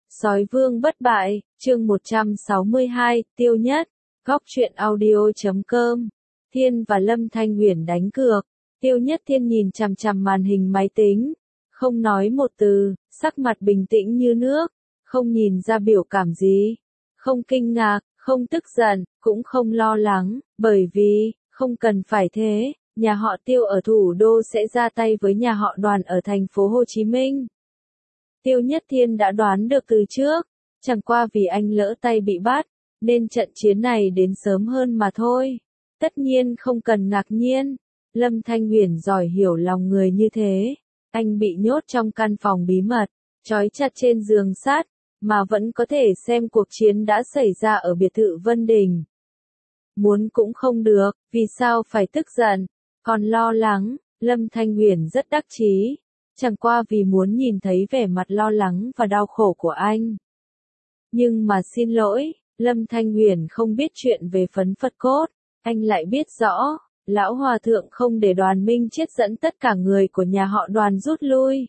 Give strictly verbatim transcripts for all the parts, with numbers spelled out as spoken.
Sói vương bất bại, chương một trăm sáu mươi hai, tiêu nhất, góc truyện audio chấm com. Thiên và Lâm Thanh Uyển đánh cược. Tiêu Nhất Thiên nhìn chằm chằm màn hình máy tính, không nói một từ, sắc mặt bình tĩnh như nước, không nhìn ra biểu cảm gì, không kinh ngạc, không tức giận, cũng không lo lắng, bởi vì, không cần phải thế, nhà họ Tiêu ở thủ đô sẽ ra tay với nhà họ Đoàn ở thành phố Hồ Chí Minh. Tiêu Nhất Thiên đã đoán được từ trước, chẳng qua vì anh lỡ tay bị bắt, nên trận chiến này đến sớm hơn mà thôi. Tất nhiên không cần ngạc nhiên, Lâm Thanh Uyển giỏi hiểu lòng người như thế. Anh bị nhốt trong căn phòng bí mật, trói chặt trên giường sắt, mà vẫn có thể xem cuộc chiến đã xảy ra ở biệt thự Vân Đình. Muốn cũng không được, vì sao phải tức giận, còn lo lắng, Lâm Thanh Uyển rất đắc chí, chẳng qua vì muốn nhìn thấy vẻ mặt lo lắng và đau khổ của anh. Nhưng mà xin lỗi, Lâm Thanh Uyển không biết chuyện về phấn Phật cốt, anh lại biết rõ, lão hòa thượng không để Đoàn Minh Chiết dẫn tất cả người của nhà họ Đoàn rút lui,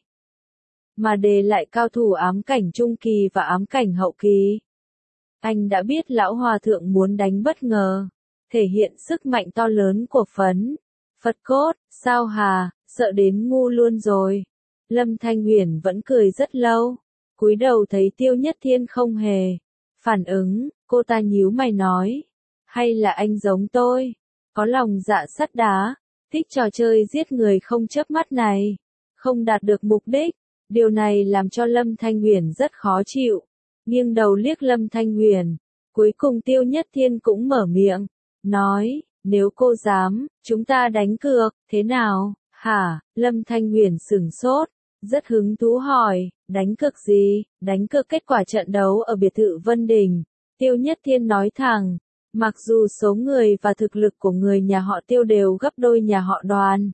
mà để lại cao thủ ám cảnh trung kỳ và ám cảnh hậu kỳ. Anh đã biết lão hòa thượng muốn đánh bất ngờ, thể hiện sức mạnh to lớn của phấn Phật cốt, sao hà, sợ đến ngu luôn rồi. Lâm Thanh Uyển vẫn cười rất lâu, cúi đầu thấy Tiêu Nhất Thiên không hề phản ứng, cô ta nhíu mày nói, hay là anh giống tôi, có lòng dạ sắt đá, thích trò chơi giết người không chớp mắt này, không đạt được mục đích. Điều này làm cho Lâm Thanh Uyển rất khó chịu, nghiêng đầu liếc Lâm Thanh Uyển, cuối cùng Tiêu Nhất Thiên cũng mở miệng, nói, nếu cô dám, chúng ta đánh cược, thế nào, hả? Lâm Thanh Uyển sửng sốt, rất hứng thú hỏi, đánh cược gì? Đánh cược kết quả trận đấu ở biệt thự Vân Đình. Tiêu Nhất Thiên nói thẳng, mặc dù số người và thực lực của người nhà họ Tiêu đều gấp đôi nhà họ Đoàn,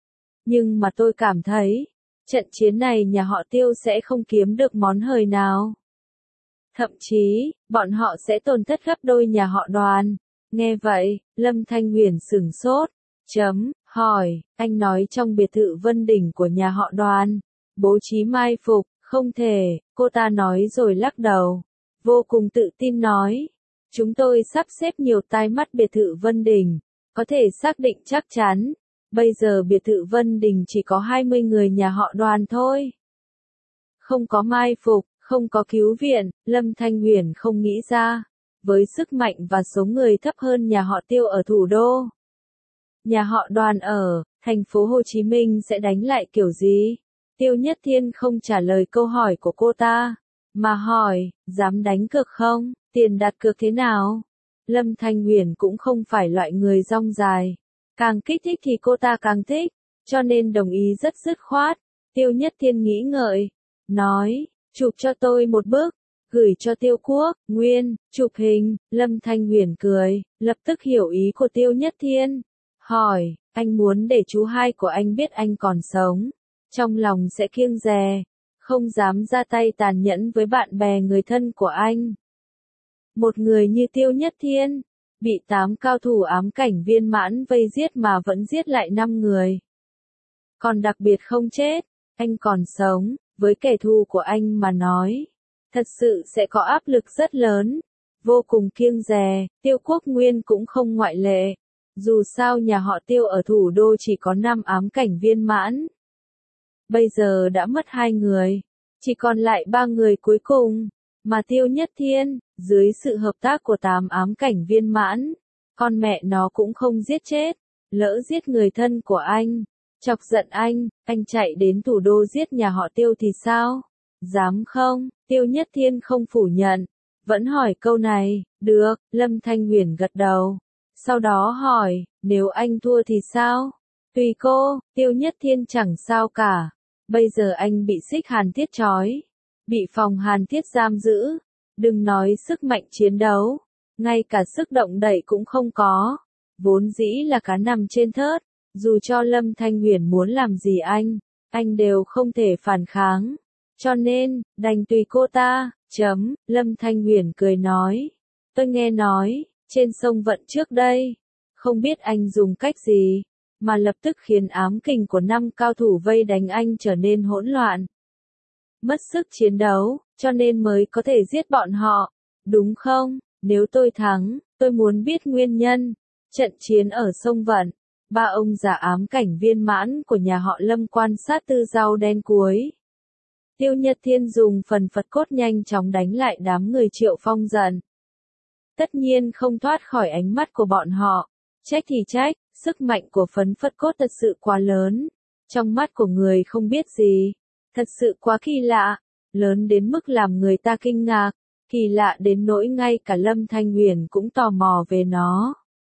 nhưng mà tôi cảm thấy, trận chiến này nhà họ Tiêu sẽ không kiếm được món hời nào. Thậm chí, bọn họ sẽ tổn thất gấp đôi nhà họ Đoàn. Nghe vậy, Lâm Thanh Uyển sửng sốt, chấm, hỏi, anh nói trong biệt thự Vân Đình của nhà họ Đoàn, bố trí mai phục, không thể, cô ta nói rồi lắc đầu, vô cùng tự tin nói, chúng tôi sắp xếp nhiều tai mắt biệt thự Vân Đình, có thể xác định chắc chắn, bây giờ biệt thự Vân Đình chỉ có hai mươi người nhà họ Đoàn thôi. Không có mai phục, không có cứu viện, Lâm Thanh Uyển không nghĩ ra, với sức mạnh và số người thấp hơn nhà họ Tiêu ở thủ đô, nhà họ Đoàn ở thành phố Hồ Chí Minh sẽ đánh lại kiểu gì? Tiêu Nhất Thiên không trả lời câu hỏi của cô ta, mà hỏi, dám đánh cược không? Tiền đặt cược thế nào? Lâm Thanh Uyển cũng không phải loại người rong dài, càng kích thích thì cô ta càng thích, cho nên đồng ý rất dứt khoát. Tiêu Nhất Thiên nghĩ ngợi, nói, chụp cho tôi một bức, gửi cho Tiêu Quốc, Nguyên, chụp hình. Lâm Thanh Uyển cười, lập tức hiểu ý của Tiêu Nhất Thiên, hỏi, anh muốn để chú hai của anh biết anh còn sống, trong lòng sẽ kiêng dè, không dám ra tay tàn nhẫn với bạn bè người thân của anh. Một người như Tiêu Nhất Thiên, bị tám cao thủ ám cảnh viên mãn vây giết mà vẫn giết lại năm người. Còn đặc biệt không chết, anh còn sống, với kẻ thù của anh mà nói, thật sự sẽ có áp lực rất lớn, vô cùng kiêng dè. Tiêu Quốc Nguyên cũng không ngoại lệ, dù sao nhà họ Tiêu ở thủ đô chỉ có năm ám cảnh viên mãn. Bây giờ đã mất hai người, chỉ còn lại ba người cuối cùng, mà Tiêu Nhất Thiên, dưới sự hợp tác của tám ám cảnh viên mãn, con mẹ nó cũng không giết chết, lỡ giết người thân của anh, chọc giận anh, anh chạy đến thủ đô giết nhà họ Tiêu thì sao? Dám không? Tiêu Nhất Thiên không phủ nhận, vẫn hỏi câu này, được, Lâm Thanh Uyển gật đầu, sau đó hỏi, nếu anh thua thì sao? Tùy cô. Tiêu Nhất Thiên chẳng sao cả, bây giờ anh bị xích hàn thiết trói, bị phòng hàn thiết giam giữ, đừng nói sức mạnh chiến đấu, ngay cả sức động đậy cũng không có, vốn dĩ là cá nằm trên thớt, dù cho Lâm Thanh Uyển muốn làm gì anh, anh đều không thể phản kháng, cho nên, đành tùy cô ta, chấm. Lâm Thanh Uyển cười nói, tôi nghe nói, trên sông Vận trước đây, không biết anh dùng cách gì, mà lập tức khiến ám kình của năm cao thủ vây đánh anh trở nên hỗn loạn. mất sức chiến đấu, cho nên mới có thể giết bọn họ, đúng không? Nếu tôi thắng, tôi muốn biết nguyên nhân. Trận chiến ở sông Vận, ba ông già ám cảnh viên mãn của nhà họ Lâm quan sát tư rau đen cuối. Tiêu Nhất Thiên dùng phần Phật cốt nhanh chóng đánh lại đám người Triệu Phong giận. Tất nhiên không thoát khỏi ánh mắt của bọn họ. Trách thì trách, sức mạnh của phấn Phật cốt thật sự quá lớn. Trong mắt của người không biết gì. Thật sự quá kỳ lạ. Lớn đến mức làm người ta kinh ngạc. Kỳ lạ đến nỗi ngay cả Lâm Thanh Huyền cũng tò mò về nó.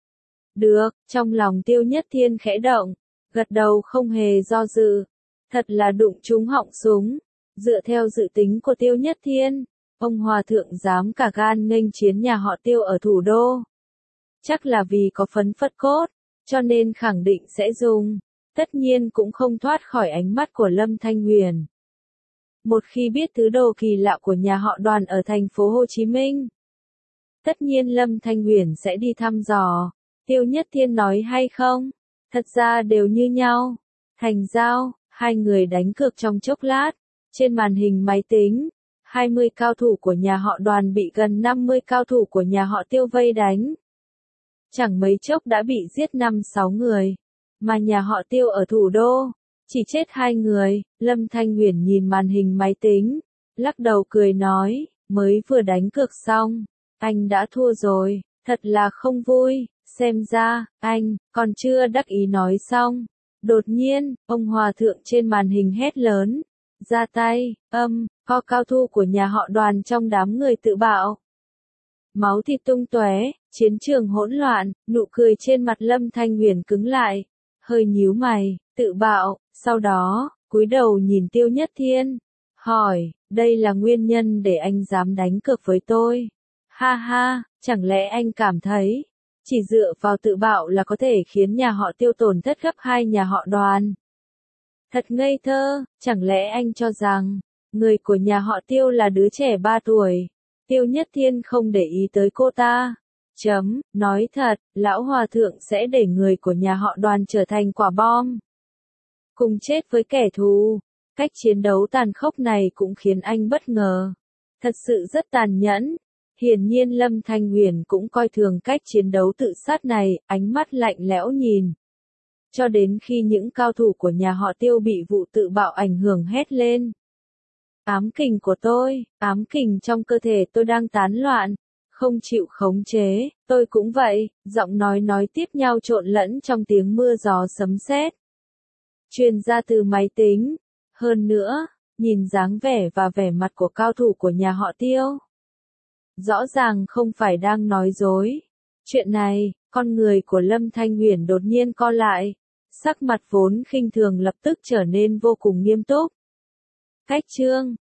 Được, trong lòng Tiêu Nhất Thiên khẽ động. Gật đầu không hề do dự. Thật là đụng trúng họng súng. Dựa theo dự tính của Tiêu Nhất Thiên, ông Hòa Thượng dám cả gan nghênh chiến nhà họ Tiêu ở thủ đô. Chắc là vì có phấn Phật cốt, cho nên khẳng định sẽ dùng. Tất nhiên cũng không thoát khỏi ánh mắt của Lâm Thanh Huyền. Một khi biết thứ đồ kỳ lạ của nhà họ Đoàn ở thành phố Hồ Chí Minh, tất nhiên Lâm Thanh Huyền sẽ đi thăm dò. Tiêu Nhất Thiên nói hay không? Thật ra đều như nhau. Thành giao, hai người đánh cược trong chốc lát. Trên màn hình máy tính, hai mươi cao thủ của nhà họ Đoàn bị gần năm mươi cao thủ của nhà họ Tiêu vây đánh. Chẳng mấy chốc đã bị giết năm sáu người, mà nhà họ Tiêu ở thủ đô, chỉ chết hai người. Lâm Thanh Huyền nhìn màn hình máy tính, lắc đầu cười nói, mới vừa đánh cược xong, anh đã thua rồi, thật là không vui, xem ra, anh, còn chưa đắc ý nói xong. Đột nhiên, ông Hòa Thượng trên màn hình hét lớn. Ra tay, âm, có cao thủ của nhà họ Đoàn trong đám người tự bạo. Máu thịt tung tóe, chiến trường hỗn loạn, nụ cười trên mặt Lâm Thanh Huyền cứng lại, hơi nhíu mày, tự bạo, sau đó, cúi đầu nhìn Tiêu Nhất Thiên, hỏi, đây là nguyên nhân để anh dám đánh cược với tôi. Ha ha, chẳng lẽ anh cảm thấy, chỉ dựa vào tự bạo là có thể khiến nhà họ Tiêu tổn thất gấp hai nhà họ Đoàn? Thật ngây thơ, chẳng lẽ anh cho rằng, người của nhà họ Tiêu là đứa trẻ ba tuổi. Tiêu Nhất Thiên không để ý tới cô ta. Chấm, nói thật, lão hòa thượng sẽ để người của nhà họ Đoàn trở thành quả bom. Cùng chết với kẻ thù. Cách chiến đấu tàn khốc này cũng khiến anh bất ngờ. Thật sự rất tàn nhẫn. Hiển nhiên Lâm Thanh Huyền cũng coi thường cách chiến đấu tự sát này, ánh mắt lạnh lẽo nhìn. Cho đến khi những cao thủ của nhà họ Tiêu bị vụ tự bạo ảnh hưởng hét lên. Ám kình của tôi, ám kình trong cơ thể tôi đang tán loạn, không chịu khống chế, tôi cũng vậy, giọng nói nói tiếp nhau trộn lẫn trong tiếng mưa gió sấm sét. Truyền ra từ máy tính, hơn nữa, nhìn dáng vẻ và vẻ mặt của cao thủ của nhà họ Tiêu. Rõ ràng không phải đang nói dối. Chuyện này, con người của Lâm Thanh Huyền đột nhiên co lại, sắc mặt vốn khinh thường lập tức trở nên vô cùng nghiêm túc. Cách chương